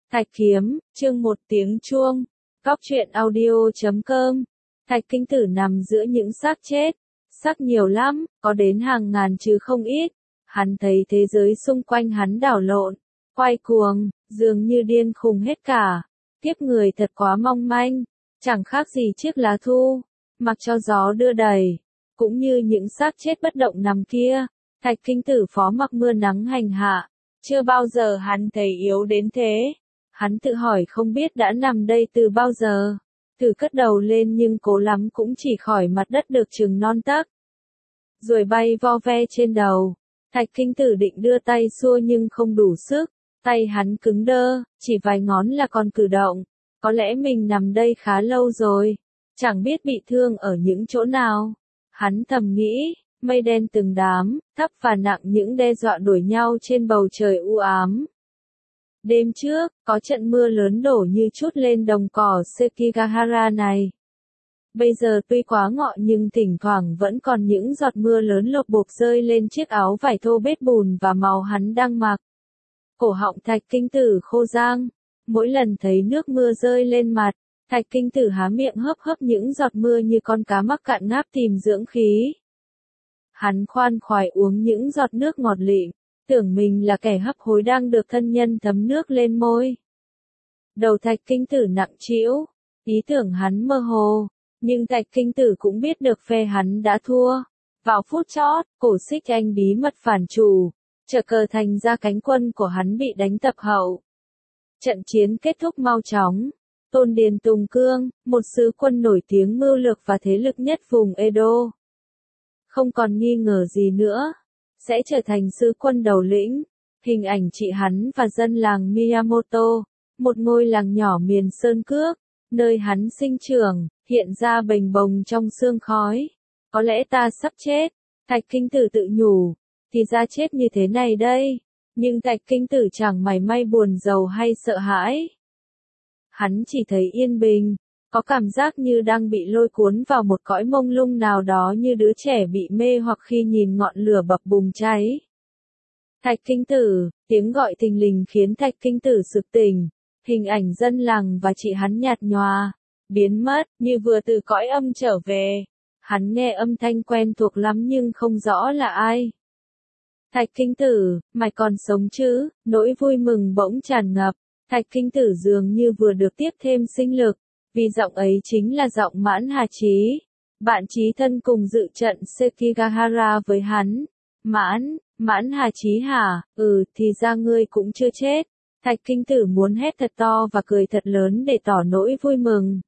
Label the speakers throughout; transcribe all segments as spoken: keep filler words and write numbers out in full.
Speaker 1: Thạch Kiếm, chương một tiếng chuông. Góc truyện audio chấm com. Thạch Kinh Tử nằm giữa những xác chết. Xác nhiều lắm, có đến hàng ngàn chứ không ít. Hắn thấy thế giới xung quanh hắn đảo lộn, quay cuồng, dường như điên khùng hết cả. Kiếp người thật quá mong manh, chẳng khác gì chiếc lá thu, mặc cho gió đưa đầy. Cũng như những xác chết bất động nằm kia, Thạch Kinh Tử phó mặc mưa nắng hành hạ. Chưa bao giờ hắn thấy yếu đến thế. Hắn tự hỏi không biết đã nằm đây từ bao giờ. Thử cất đầu lên nhưng cố lắm cũng chỉ khỏi mặt đất được chừng non tấc. Rồi bay vo ve trên đầu. Thạch Kinh Tử định đưa tay xua nhưng không đủ sức. Tay hắn cứng đơ, chỉ vài ngón là còn cử động. Có lẽ mình nằm đây khá lâu rồi. Chẳng biết bị thương ở những chỗ nào. Hắn thầm nghĩ, mây đen từng đám, thấp và nặng những đe dọa đuổi nhau trên bầu trời u ám. Đêm trước, có trận mưa lớn đổ như trút lên đồng cỏ Sekigahara này. Bây giờ tuy quá ngọ nhưng thỉnh thoảng vẫn còn những giọt mưa lớn lộp bộp rơi lên chiếc áo vải thô bết bùn và màu hắn đang mặc. Cổ họng Thạch Kinh Tử khô rang. Mỗi lần thấy nước mưa rơi lên mặt, Thạch Kinh Tử há miệng hớp hớp những giọt mưa như con cá mắc cạn ngáp tìm dưỡng khí. Hắn khoan khoái uống những giọt nước ngọt lịm, tưởng mình là kẻ hấp hối đang được thân nhân thấm nước lên môi. Đầu Thạch Kinh Tử nặng trĩu, ý tưởng hắn mơ hồ, nhưng Thạch Kinh Tử cũng biết được phe hắn đã thua. Vào phút chót, cổ Xích Anh bí mật phản chủ, trở cờ thành ra cánh quân của hắn bị đánh tập hậu. Trận chiến kết thúc mau chóng. Tôn Điền Tùng Cương, một sứ quân nổi tiếng mưu lược và thế lực nhất vùng Edo, không còn nghi ngờ gì nữa, sẽ trở thành sứ quân đầu lĩnh. Hình ảnh chị hắn và dân làng Miyamoto, một ngôi làng nhỏ miền Sơn Cước, nơi hắn sinh trưởng, hiện ra bềnh bồng trong sương khói. Có lẽ ta sắp chết, Thạch Kinh Tử tự nhủ, thì ra chết như thế này đây. Nhưng Thạch Kinh Tử chẳng mảy may buồn rầu hay sợ hãi. Hắn chỉ thấy yên bình, có cảm giác như đang bị lôi cuốn vào một cõi mông lung nào đó như đứa trẻ bị mê hoặc khi nhìn ngọn lửa bập bùng cháy. Thạch Kinh Tử, tiếng gọi thình lình khiến Thạch Kinh Tử sực tỉnh, hình ảnh dân làng và chị hắn nhạt nhòa, biến mất, như vừa từ cõi âm trở về. Hắn nghe âm thanh quen thuộc lắm nhưng không rõ là ai. Thạch Kinh Tử, mày còn sống chứ? Nỗi vui mừng bỗng tràn ngập. Thạch Kinh Tử dường như vừa được tiếp thêm sinh lực, vì giọng ấy chính là giọng Mãn Hà Chí, bạn chí thân cùng dự trận Sekigahara với hắn. Mãn, Mãn Hà Chí hả? Ừ, thì ra ngươi cũng chưa chết. Thạch Kinh Tử muốn hét thật to và cười thật lớn để tỏ nỗi vui mừng.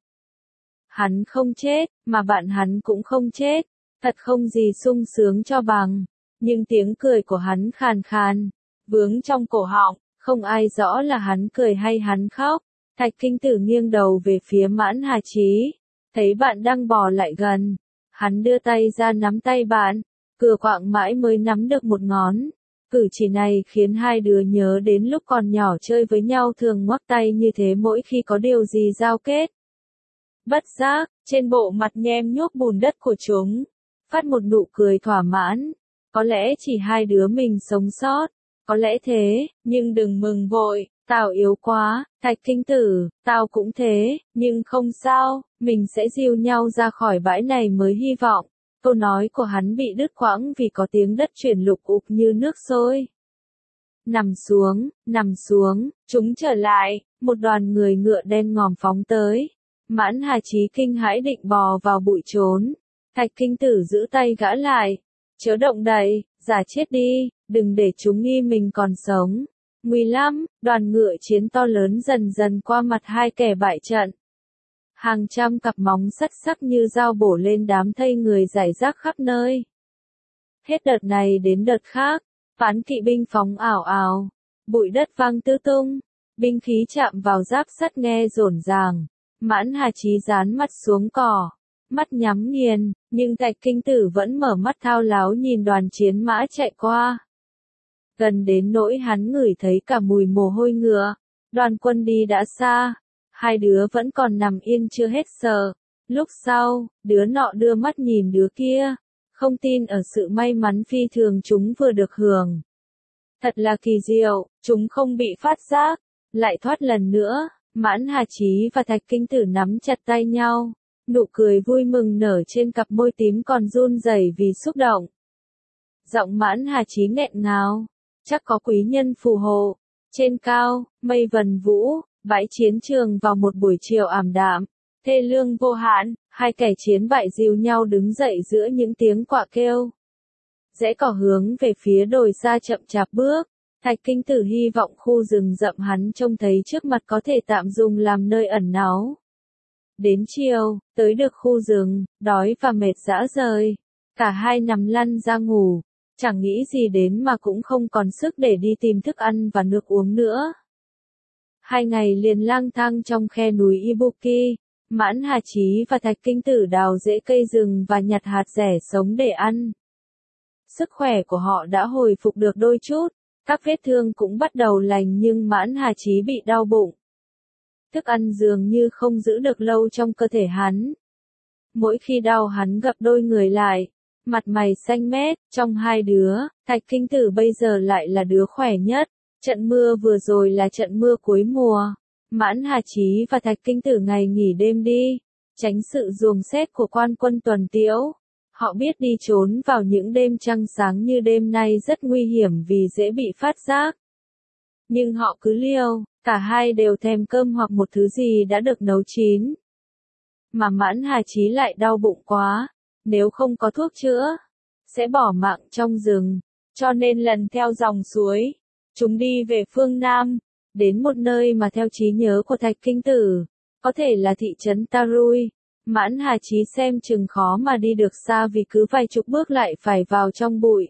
Speaker 1: Hắn không chết, mà bạn hắn cũng không chết, thật không gì sung sướng cho bằng. Nhưng tiếng cười của hắn khàn khàn, vướng trong cổ họng. Không ai rõ là hắn cười hay hắn khóc. Thạch Kinh Tử nghiêng đầu về phía Mãn Hà Chí. Thấy bạn đang bò lại gần. Hắn đưa tay ra nắm tay bạn. Cựa quạng mãi mới nắm được một ngón. Cử chỉ này khiến hai đứa nhớ đến lúc còn nhỏ chơi với nhau thường ngoắc tay như thế mỗi khi có điều gì giao kết. Bất giác, trên bộ mặt nhem nhuốc bùn đất của chúng, phát một nụ cười thỏa mãn. Có lẽ chỉ hai đứa mình sống sót. Có lẽ thế, nhưng đừng mừng vội, tao yếu quá, Thạch Kinh Tử, tao cũng thế, nhưng không sao, mình sẽ dìu nhau ra khỏi bãi này mới hy vọng. Câu nói của hắn bị đứt quãng vì có tiếng đất chuyển lục ục như nước sôi. Nằm xuống, nằm xuống, chúng trở lại, một đoàn người ngựa đen ngòm phóng tới. Mãn Hà Chí kinh hãi định bò vào bụi trốn. Thạch Kinh Tử giữ tay gã lại. Chớ động đậy, giả chết đi, đừng để chúng nghi mình còn sống. Nguy lắm, đoàn ngựa chiến to lớn dần dần qua mặt hai kẻ bại trận. Hàng trăm cặp móng sắt sắc như dao bổ lên đám thây người rải rác khắp nơi. Hết đợt này đến đợt khác, phán kỵ binh phóng ảo ảo, bụi đất vang tứ tung, binh khí chạm vào giáp sắt nghe rổn ràng. Mãn Hà Chí dán mặt xuống cỏ, mắt nhắm nghiền, nhưng Thạch Kinh Tử vẫn mở mắt thao láo nhìn đoàn chiến mã chạy qua. Gần đến nỗi hắn ngửi thấy cả mùi mồ hôi ngựa. Đoàn quân đi đã xa, hai đứa vẫn còn nằm yên chưa hết sợ. Lúc sau, đứa nọ đưa mắt nhìn đứa kia, không tin ở sự may mắn phi thường chúng vừa được hưởng. Thật là kỳ diệu, chúng không bị phát giác. Lại thoát lần nữa, Mãn Hà Chí và Thạch Kinh Tử nắm chặt tay nhau. Nụ cười vui mừng nở trên cặp môi tím còn run rẩy vì xúc động. Giọng Mãn Hà Chí nghẹn ngào. Chắc có quý nhân phù hộ. Trên cao, mây vần vũ, bãi chiến trường vào một buổi chiều ảm đạm. Thê lương vô hạn, hai kẻ chiến bại dìu nhau đứng dậy giữa những tiếng quạ kêu. Rẽ cỏ hướng về phía đồi xa chậm chạp bước. Thạch Kinh Tử hy vọng khu rừng rậm hắn trông thấy trước mặt có thể tạm dùng làm nơi ẩn náu. Đến chiều, tới được khu rừng, đói và mệt rã rời. Cả hai nằm lăn ra ngủ, chẳng nghĩ gì đến mà cũng không còn sức để đi tìm thức ăn và nước uống nữa. Hai ngày liền lang thang trong khe núi Ibuki, Mãn Hà Chí và Thạch Kinh Tử đào rễ cây rừng và nhặt hạt rẻ sống để ăn. Sức khỏe của họ đã hồi phục được đôi chút, các vết thương cũng bắt đầu lành nhưng Mãn Hà Chí bị đau bụng. Thức ăn dường như không giữ được lâu trong cơ thể hắn. Mỗi khi đau hắn gập đôi người lại, mặt mày xanh mét, trong hai đứa, Thạch Kinh Tử bây giờ lại là đứa khỏe nhất. Trận mưa vừa rồi là trận mưa cuối mùa. Mãn Hà Chí và Thạch Kinh Tử ngày nghỉ đêm đi, tránh sự ruồng xét của quan quân tuần tiễu. Họ biết đi trốn vào những đêm trăng sáng như đêm nay rất nguy hiểm vì dễ bị phát giác. Nhưng họ cứ liều, cả hai đều thèm cơm hoặc một thứ gì đã được nấu chín. Mà Mãn Hà Chí lại đau bụng quá, nếu không có thuốc chữa, sẽ bỏ mạng trong rừng, cho nên lần theo dòng suối, chúng đi về phương Nam, đến một nơi mà theo trí nhớ của Thạch Kinh Tử, có thể là thị trấn Tarui. Mãn Hà Chí xem chừng khó mà đi được xa vì cứ vài chục bước lại phải vào trong bụi.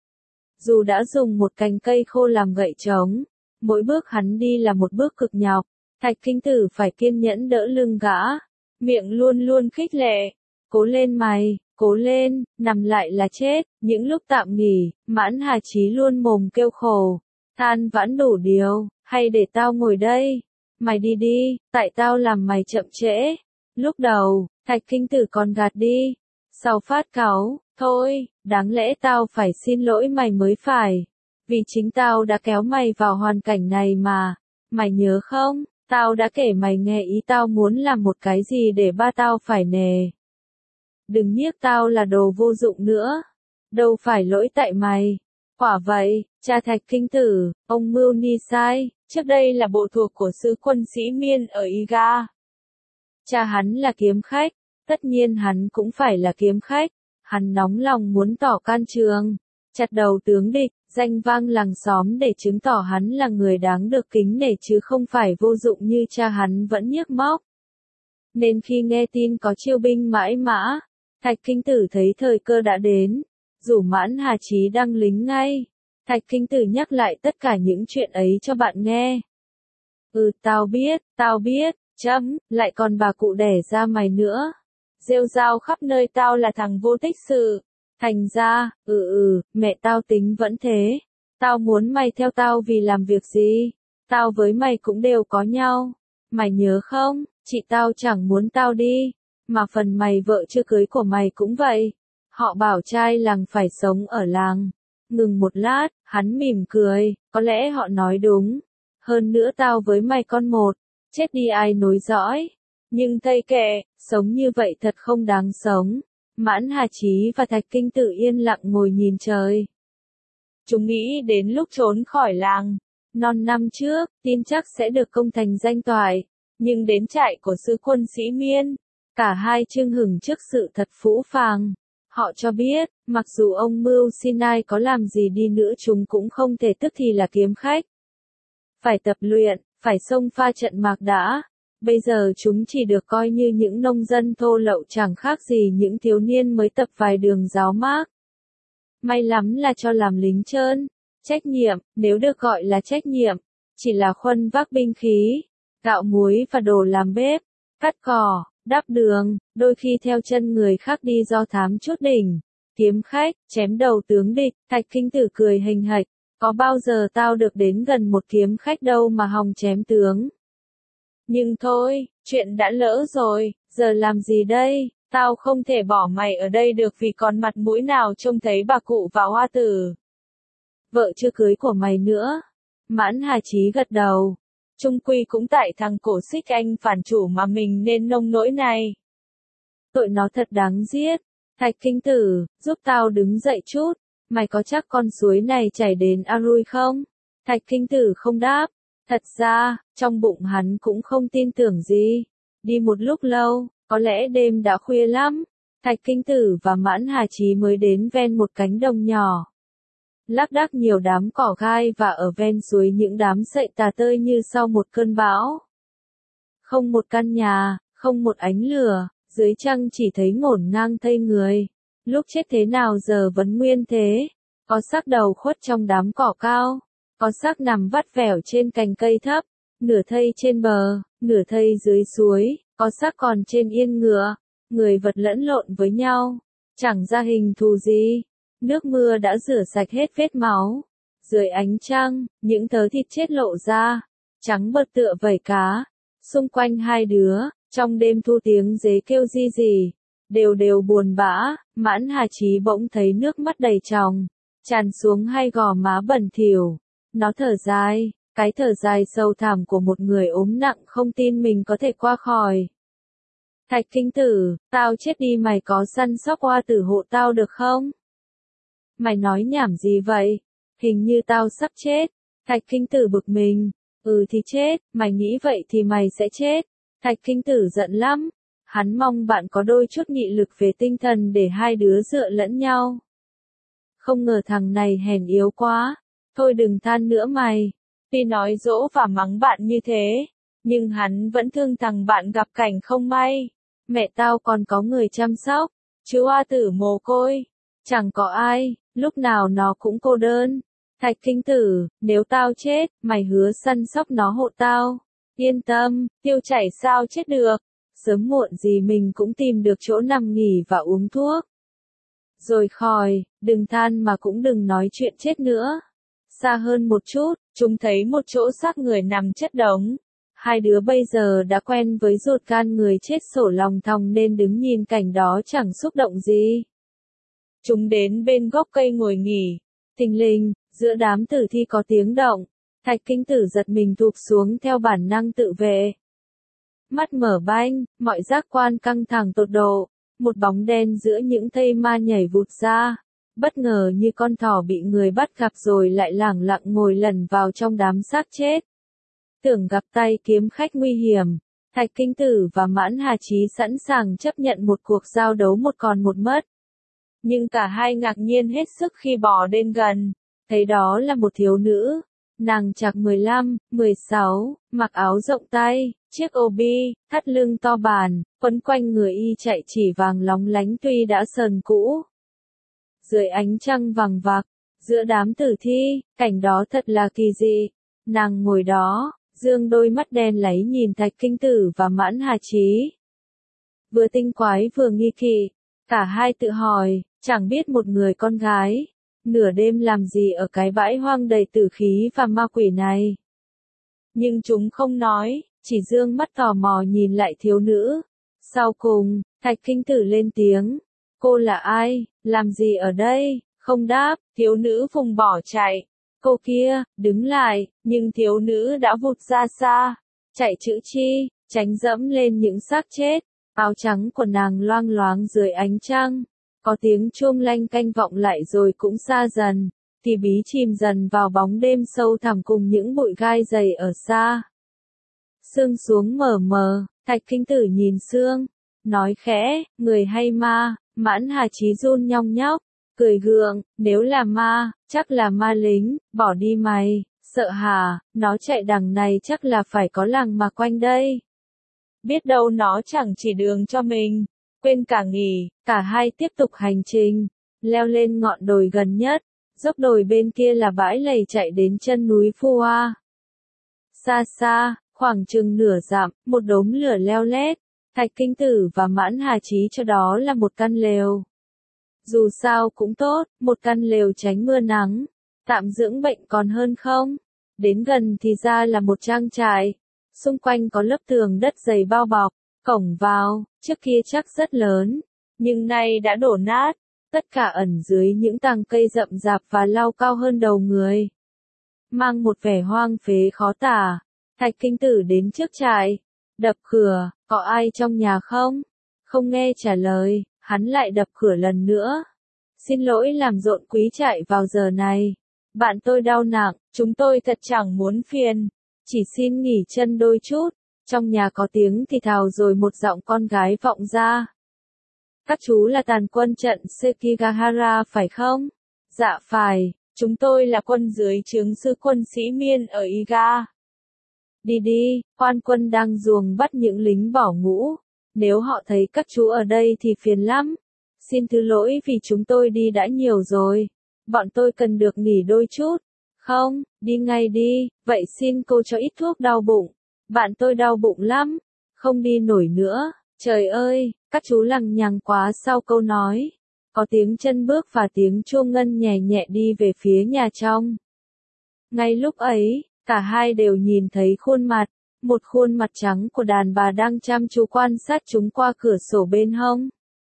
Speaker 1: Dù đã dùng một cành cây khô làm gậy trống, mỗi bước hắn đi là một bước cực nhọc, Thạch Kinh Tử phải kiên nhẫn đỡ lưng gã, miệng luôn luôn khích lệ, cố lên mày, cố lên, nằm lại là chết. Những lúc tạm nghỉ, Mãn Hà Chí luôn mồm kêu khổ, than vãn đủ điều, hay để tao ngồi đây, mày đi đi, tại tao làm mày chậm trễ. Lúc đầu, Thạch Kinh Tử còn gạt đi, sau phát cáu, thôi, đáng lẽ tao phải xin lỗi mày mới phải, vì chính tao đã kéo mày vào hoàn cảnh này mà, mày nhớ không, tao đã kể mày nghe ý tao muốn làm một cái gì để ba tao phải nề. Đừng nhiếc tao là đồ vô dụng nữa, đâu phải lỗi tại mày. Quả vậy, cha Thạch Kinh Tử, ông Mưu Ni Sai, trước đây là bộ thuộc của sứ quân sĩ Miên ở Iga. Cha hắn là kiếm khách, tất nhiên hắn cũng phải là kiếm khách, hắn nóng lòng muốn tỏ can trường, chặt đầu tướng địch, danh vang làng xóm để chứng tỏ hắn là người đáng được kính nể chứ không phải vô dụng như cha hắn vẫn nhiếc móc. Nên khi nghe tin có chiêu binh mãi mã, Thạch Kinh Tử thấy thời cơ đã đến, rủ Mãn Hà Chí đăng lính ngay. Thạch Kinh Tử nhắc lại tất cả những chuyện ấy cho bạn nghe. Ừ, tao biết, tao biết, chấm, lại còn bà cụ đẻ ra mày nữa. Rêu rao khắp nơi tao là thằng vô tích sự. Thành ra, ừ ừ, mẹ tao tính vẫn thế. Tao muốn mày theo tao vì làm việc gì? Tao với mày cũng đều có nhau. Mày nhớ không, chị tao chẳng muốn tao đi. Mà phần mày vợ chưa cưới của mày cũng vậy. Họ bảo trai làng phải sống ở làng. Ngừng một lát, hắn mỉm cười, có lẽ họ nói đúng. Hơn nữa tao với mày con một, chết đi ai nối dõi. Nhưng thây kệ, sống như vậy thật không đáng sống. Mãn Hà Chí và Thạch Kinh Tử yên lặng ngồi nhìn trời. Chúng nghĩ đến lúc trốn khỏi làng. Non năm trước, tin chắc sẽ được công thành danh toại. Nhưng đến trại của sứ quân sĩ Miên, cả hai chưng hửng trước sự thật phũ phàng. Họ cho biết, mặc dù ông Mưu Sinai có làm gì đi nữa chúng cũng không thể tức thì là kiếm khách. Phải tập luyện, phải xông pha trận mạc đã. Bây giờ chúng chỉ được coi như những nông dân thô lậu chẳng khác gì những thiếu niên mới tập vài đường giáo mác. May lắm là cho làm lính trơn. Trách nhiệm, nếu được gọi là trách nhiệm, chỉ là khuân vác binh khí, gạo muối và đồ làm bếp, cắt cỏ, đắp đường, đôi khi theo chân người khác đi do thám chút đỉnh, kiếm khách, chém đầu tướng địch. Thạch Kinh Tử cười hình hạch, có bao giờ tao được đến gần một kiếm khách đâu mà hòng chém tướng. Nhưng thôi, chuyện đã lỡ rồi, giờ làm gì đây, tao không thể bỏ mày ở đây được vì còn mặt mũi nào trông thấy bà cụ và hoa tử. Vợ chưa cưới của mày nữa. Mãn Hà Chí gật đầu. Chung quy cũng tại thằng cổ xích anh phản chủ mà mình nên nông nỗi này. Tội nó thật đáng giết. Thạch Kinh Tử, giúp tao đứng dậy chút. Mày có chắc con suối này chảy đến Arui không? Thạch Kinh Tử không đáp. Thật ra, trong bụng hắn cũng không tin tưởng gì. Đi một lúc lâu, có lẽ đêm đã khuya lắm. Thạch Kinh Tử và Mãn Hà Chí mới đến ven một cánh đồng nhỏ. Lác đác nhiều đám cỏ gai và ở ven suối những đám sậy tà tơi như sau một cơn bão. Không một căn nhà, không một ánh lửa, dưới trăng chỉ thấy ngổn ngang thây người. Lúc chết thế nào giờ vẫn nguyên thế. Có xác đầu khuất trong đám cỏ cao, có xác nằm vắt vẻo trên cành cây thấp, nửa thây trên bờ, nửa thây dưới suối, có xác còn trên yên ngựa, người vật lẫn lộn với nhau, chẳng ra hình thù gì. Nước mưa đã rửa sạch hết vết máu. Dưới ánh trăng, những thớ thịt chết lộ ra, trắng bợt tựa vảy cá. Xung quanh hai đứa, trong đêm thu tiếng dế kêu ri rỉ, đều đều buồn bã. Mãn Hà Chí bỗng thấy nước mắt đầy tròng, tràn xuống hai gò má bẩn thỉu. Nó thở dài, cái thở dài sâu thẳm của một người ốm nặng không tin mình có thể qua khỏi. Thạch Kinh Tử, tao chết đi mày có săn sóc oa tử hộ tao được không? Mày nói nhảm gì vậy? Hình như tao sắp chết. Thạch Kinh Tử bực mình. Ừ thì chết, mày nghĩ vậy thì mày sẽ chết. Thạch Kinh Tử giận lắm. Hắn mong bạn có đôi chút nghị lực về tinh thần để hai đứa dựa lẫn nhau. Không ngờ thằng này hèn yếu quá. Thôi đừng than nữa mày. Tuy nói dỗ và mắng bạn như thế, nhưng hắn vẫn thương thằng bạn gặp cảnh không may. Mẹ tao còn có người chăm sóc, chứ oa tử mồ côi. Chẳng có ai, lúc nào nó cũng cô đơn. Thạch Kinh Tử, nếu tao chết, mày hứa săn sóc nó hộ tao. Yên tâm, tiêu chảy sao chết được. Sớm muộn gì mình cũng tìm được chỗ nằm nghỉ và uống thuốc. Rồi khỏi, đừng than mà cũng đừng nói chuyện chết nữa. Xa hơn một chút, chúng thấy một chỗ xác người nằm chất đống. Hai đứa bây giờ đã quen với ruột gan người chết sổ lòng thòng nên đứng nhìn cảnh đó chẳng xúc động gì. Chúng đến bên gốc cây ngồi nghỉ. Thình lình, giữa đám tử thi có tiếng động. Thạch Kinh Tử giật mình thụp xuống theo bản năng tự vệ. Mắt mở banh, mọi giác quan căng thẳng tột độ. Một bóng đen giữa những thây ma nhảy vụt ra. Bất ngờ như con thỏ bị người bắt gặp rồi lại lẳng lặng ngồi lẩn vào trong đám xác chết. Tưởng gặp tay kiếm khách nguy hiểm. Thạch Kinh Tử và Mãn Hà Chí sẵn sàng chấp nhận một cuộc giao đấu một còn một mất. Nhưng cả hai ngạc nhiên hết sức khi bò đến gần, thấy đó là một thiếu nữ. Nàng chạc mười lăm, mười sáu, mặc áo rộng tay, chiếc ô bi, thắt lưng to bản, quấn quanh người y chạy chỉ vàng lóng lánh tuy đã sờn cũ. Dưới ánh trăng vàng vặc, giữa đám tử thi, cảnh đó thật là kỳ dị. Nàng ngồi đó, dương đôi mắt đen láy nhìn Thạch Kinh Tử và Mãn Hà Chí. Vừa tinh quái vừa nghi kỵ, cả hai tự hỏi, chẳng biết một người con gái, nửa đêm làm gì ở cái bãi hoang đầy tử khí và ma quỷ này. Nhưng chúng không nói, chỉ dương mắt tò mò nhìn lại thiếu nữ. Sau cùng, Thạch Kinh Tử lên tiếng. Cô là ai, làm gì ở đây? Không đáp, thiếu nữ vùng bỏ chạy. Cô kia, đứng lại, nhưng thiếu nữ đã vụt ra xa. Chạy chữ chi, tránh dẫm lên những xác chết. Áo trắng của nàng loang loáng dưới ánh trăng. Có tiếng chuông lanh canh vọng lại rồi cũng xa dần. Thì bí chìm dần vào bóng đêm sâu thẳm cùng những bụi gai dày ở xa. Sương xuống mờ mờ, Thạch Kinh Tử nhìn sương. Nói khẽ, người hay ma? Mãn Hà Chí run nhong nhóc. Cười gượng, nếu là ma, chắc là ma lính, bỏ đi mày, sợ hả, nó chạy đằng này chắc là phải có làng mà quanh đây. Biết đâu nó chẳng chỉ đường cho mình, quên cả nghỉ, cả hai tiếp tục hành trình, leo lên ngọn đồi gần nhất, dốc đồi bên kia là bãi lầy chạy đến chân núi Phu Hoa. Xa xa, khoảng chừng nửa dặm, một đốm lửa leo lét, Thạch Kinh Tử và Mãn Hà Chí cho đó là một căn lều. Dù sao cũng tốt, một căn lều tránh mưa nắng, tạm dưỡng bệnh còn hơn không. Đến gần thì ra là một trang trại, xung quanh có lớp tường đất dày bao bọc, cổng vào, trước kia chắc rất lớn, nhưng nay đã đổ nát, tất cả ẩn dưới những tàng cây rậm rạp và lau cao hơn đầu người. Mang một vẻ hoang phế khó tả, Thạch Kinh Tử đến trước trại, đập cửa, có ai trong nhà không? Không nghe trả lời, hắn lại đập cửa lần nữa. Xin lỗi làm rộn quý trại vào giờ này. Bạn tôi đau nặng, chúng tôi thật chẳng muốn phiền. Chỉ xin nghỉ chân đôi chút. Trong nhà có tiếng thì thào rồi một giọng con gái vọng ra. Các chú là tàn quân trận Sekigahara phải không? Dạ phải, chúng tôi là quân dưới trướng sư quân sĩ Miên ở Iga. Đi đi, quan quân đang ruồng bắt những lính bỏ ngũ. Nếu họ thấy các chú ở đây thì phiền lắm. Xin thứ lỗi vì chúng tôi đi đã nhiều rồi. Bọn tôi cần được nghỉ đôi chút. Không, đi ngay đi, vậy xin cô cho ít thuốc đau bụng. Bạn tôi đau bụng lắm, không đi nổi nữa. Trời ơi, các chú lằng nhằng quá sau câu nói. Có tiếng chân bước và tiếng chuông ngân nhẹ nhẹ đi về phía nhà trong. Ngay lúc ấy, cả hai đều nhìn thấy khuôn mặt, một khuôn mặt trắng của đàn bà đang chăm chú quan sát chúng qua cửa sổ bên hông.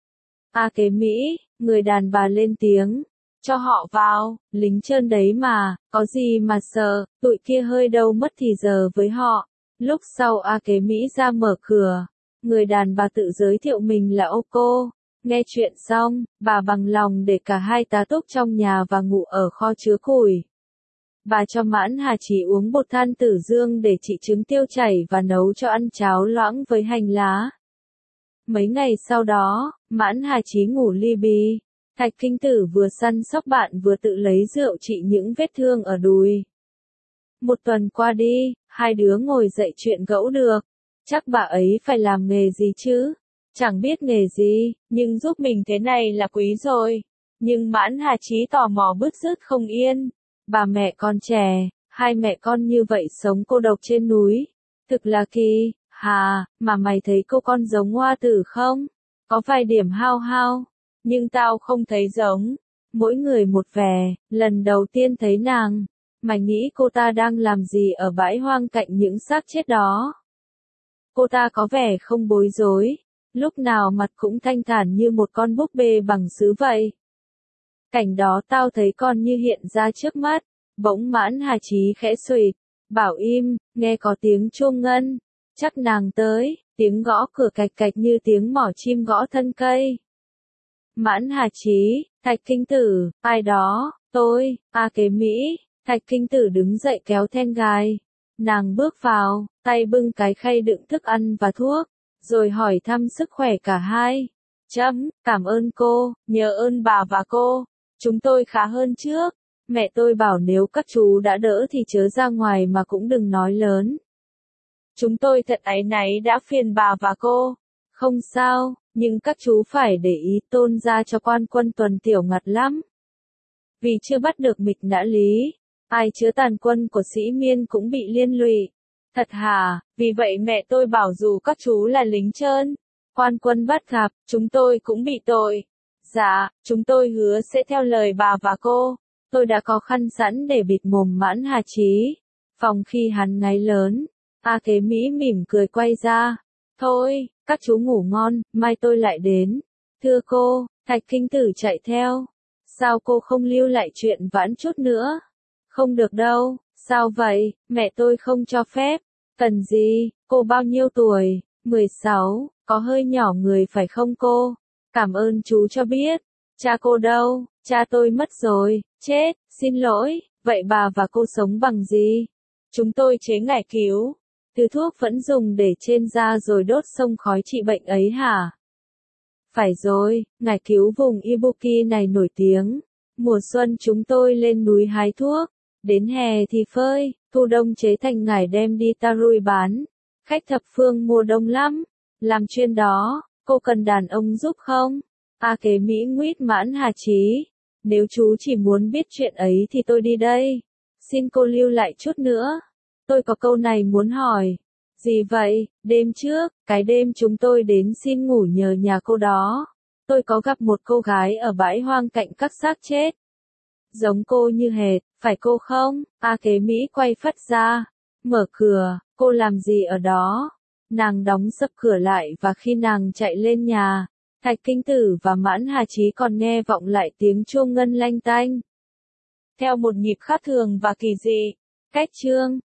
Speaker 1: A Kế Mỹ, người đàn bà lên tiếng. Cho họ vào, lính trơn đấy mà, có gì mà sợ, tụi kia hơi đâu mất thì giờ với họ. Lúc sau A Kế Mỹ ra mở cửa, người đàn bà tự giới thiệu mình là ô cô. Nghe chuyện xong, bà bằng lòng để cả hai tá túc trong nhà và ngủ ở kho chứa củi. Bà cho Mãn Hà Chí uống bột than tử dương để trị chứng tiêu chảy và nấu cho ăn cháo loãng với hành lá. Mấy ngày sau đó, Mãn Hà Chí ngủ li bì. Thạch Kinh Tử vừa săn sóc bạn vừa tự lấy rượu trị những vết thương ở đùi. Một tuần qua đi, hai đứa ngồi dậy chuyện gẫu được. Chắc bà ấy phải làm nghề gì chứ? Chẳng biết nghề gì, nhưng giúp mình thế này là quý rồi. Nhưng Mãn Hà Chí tò mò bứt rứt không yên. Bà mẹ con trẻ, hai mẹ con như vậy sống cô độc trên núi. Thực là kỳ, hà, mà mày thấy cô con giống Hoa Tử không? Có vài điểm hao hao, nhưng tao không thấy giống. Mỗi người một vẻ, lần đầu tiên thấy nàng. Mày nghĩ cô ta đang làm gì ở bãi hoang cạnh những xác chết đó? Cô ta có vẻ không bối rối, lúc nào mặt cũng thanh thản như một con búp bê bằng sứ vậy. Cảnh đó tao thấy con như hiện ra trước mắt, bỗng Mãn Hà Chí khẽ xuỵt, bảo im, nghe có tiếng chuông ngân, chắc nàng tới, tiếng gõ cửa cạch cạch như tiếng mỏ chim gõ thân cây. Mãn Hà Chí, Thạch Kinh Tử, ai đó, tôi, A Kế Mỹ. Thạch Kinh Tử đứng dậy kéo then gài. Nàng bước vào, tay bưng cái khay đựng thức ăn và thuốc, rồi hỏi thăm sức khỏe cả hai. Chấm, cảm ơn cô, nhờ ơn bà và cô. Chúng tôi khá hơn trước. Mẹ tôi bảo nếu các chú đã đỡ thì chớ ra ngoài mà cũng đừng nói lớn. Chúng tôi thật áy náy đã phiền bà và cô. Không sao, nhưng các chú phải để ý Tôn ra cho quan quân tuần tiểu ngặt lắm. Vì chưa bắt được Mịch Nã Lý, ai chứa tàn quân của Sĩ Miên cũng bị liên lụy. Thật hả, vì vậy mẹ tôi bảo dù các chú là lính trơn, quan quân bắt gặp, chúng tôi cũng bị tội. Dạ, chúng tôi hứa sẽ theo lời bà và cô. Tôi đã có khăn sẵn để bịt mồm Mãn Hà Chí. Phòng khi hắn ngáy lớn, A Kế Mỹ mỉm cười quay ra. Thôi, các chú ngủ ngon, mai tôi lại đến. Thưa cô, Thạch Kinh Tử chạy theo. Sao cô không lưu lại chuyện vãn chút nữa? Không được đâu, sao vậy, mẹ tôi không cho phép. Cần gì, cô bao nhiêu tuổi? mười sáu, có hơi nhỏ người phải không cô? Cảm ơn chú cho biết. Cha cô đâu? Cha tôi mất rồi, chết, xin lỗi, vậy bà và cô sống bằng gì? Chúng tôi chế ngải cứu. Thứ thuốc vẫn dùng để trên da rồi đốt xông khói trị bệnh ấy hả? Phải rồi, ngải cứu vùng Ibuki này nổi tiếng. Mùa xuân chúng tôi lên núi hái thuốc. Đến hè thì phơi, thu đông chế thành ngải đem đi Tarui bán. Khách thập phương mua đông lắm. Làm chuyên đó, cô cần đàn ông giúp không? A Kế Mỹ nguyết Mãn Hà Chí. Nếu chú chỉ muốn biết chuyện ấy thì tôi đi đây. Xin cô lưu lại chút nữa. Tôi có câu này muốn hỏi. Gì vậy? Đêm trước, cái đêm chúng tôi đến xin ngủ nhờ nhà cô đó. Tôi có gặp một cô gái ở bãi hoang cạnh các xác chết. Giống cô như hệt, phải cô không? A Kế Mỹ quay phắt ra. Mở cửa, cô làm gì ở đó? Nàng đóng sập cửa lại và khi nàng chạy lên nhà, Thạch Kinh Tử và Mãn Hà Chí còn nghe vọng lại tiếng chuông ngân lanh tanh. Theo một nhịp khác thường và kỳ dị. Cách chương